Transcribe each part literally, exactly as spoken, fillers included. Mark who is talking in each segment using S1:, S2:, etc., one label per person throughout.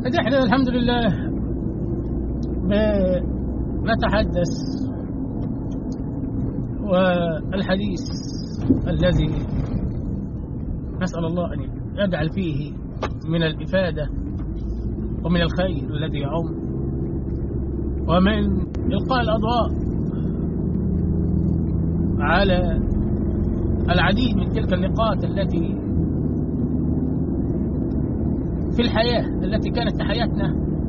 S1: نحن الحمد لله نتحدث، والحديث الذي نسأل الله أن يجعل فيه من الإفادة ومن الخير الذي يعم ومن إلقاء الأضواء على العديد من تلك النقاط التي في الحياة التي كانت حياتنا،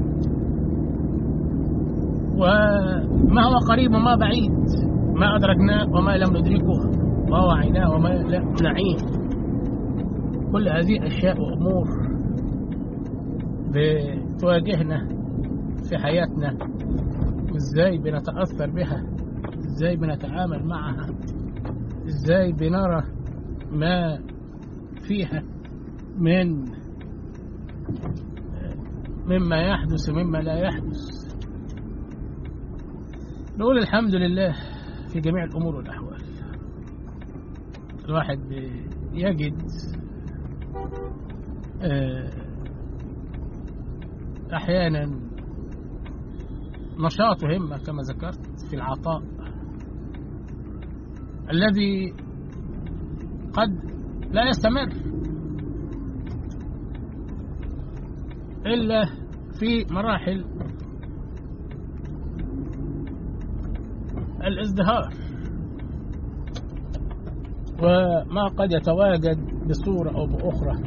S1: وما هو قريب وما بعيد، ما أدركناه وما لم ندركه، ما وعيناه وما لم نعيه. كل هذه أشياء وأمور بتواجهنا في حياتنا، وإزاي بنتأثر بها، إزاي بنتعامل معها، إزاي بنرى ما فيها من مما يحدث ومما لا يحدث. نقول الحمد لله في جميع الأمور والأحوال. الواحد يجد أحيانا نشاط وهمة كما ذكرت في العطاء الذي قد لا يستمر إلا في مراحل الازدهار، وما قد يتواجد بصورة أو بأخرى.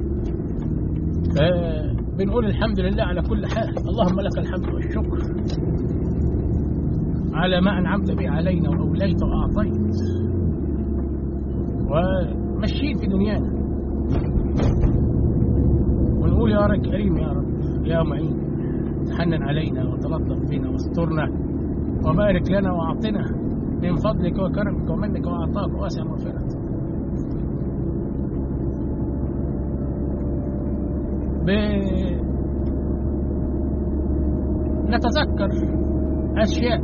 S1: بنقول الحمد لله على كل حال. اللهم لك الحمد والشكر على ما أنعمت به علينا وأوليت وأعطيت، ومشيين في دنيانا، ونقول يا رب كريم، يا رب يا معين، تحنن علينا وتلطف بنا واسترنا وبارك لنا وأعطنا من فضلك وكرمك ومنك وعطاك واسع مغفرتك. نتذكر أشياء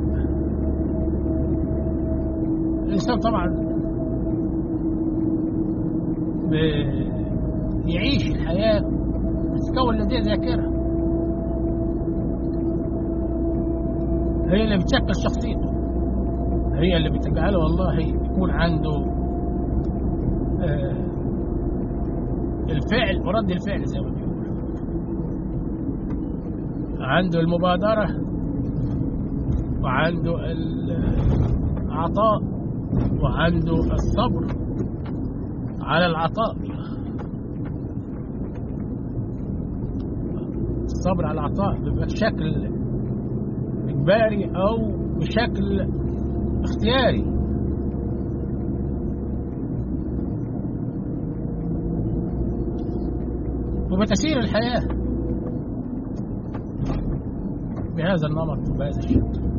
S1: الإنسان طبعا يعيش الحياة تتكون لديه ذاكرة، هي اللي بتشكل شخصيته، هي اللي بتجعله والله يكون عنده آه الفعل ورد الفعل زي ما بيقول، عنده المبادرة وعنده العطاء وعنده الصبر على العطاء، الصبر على العطاء بشكل إجباري أو بشكل اختياري. وبتسير الحياة بهذا النمط وبهذا الشكل.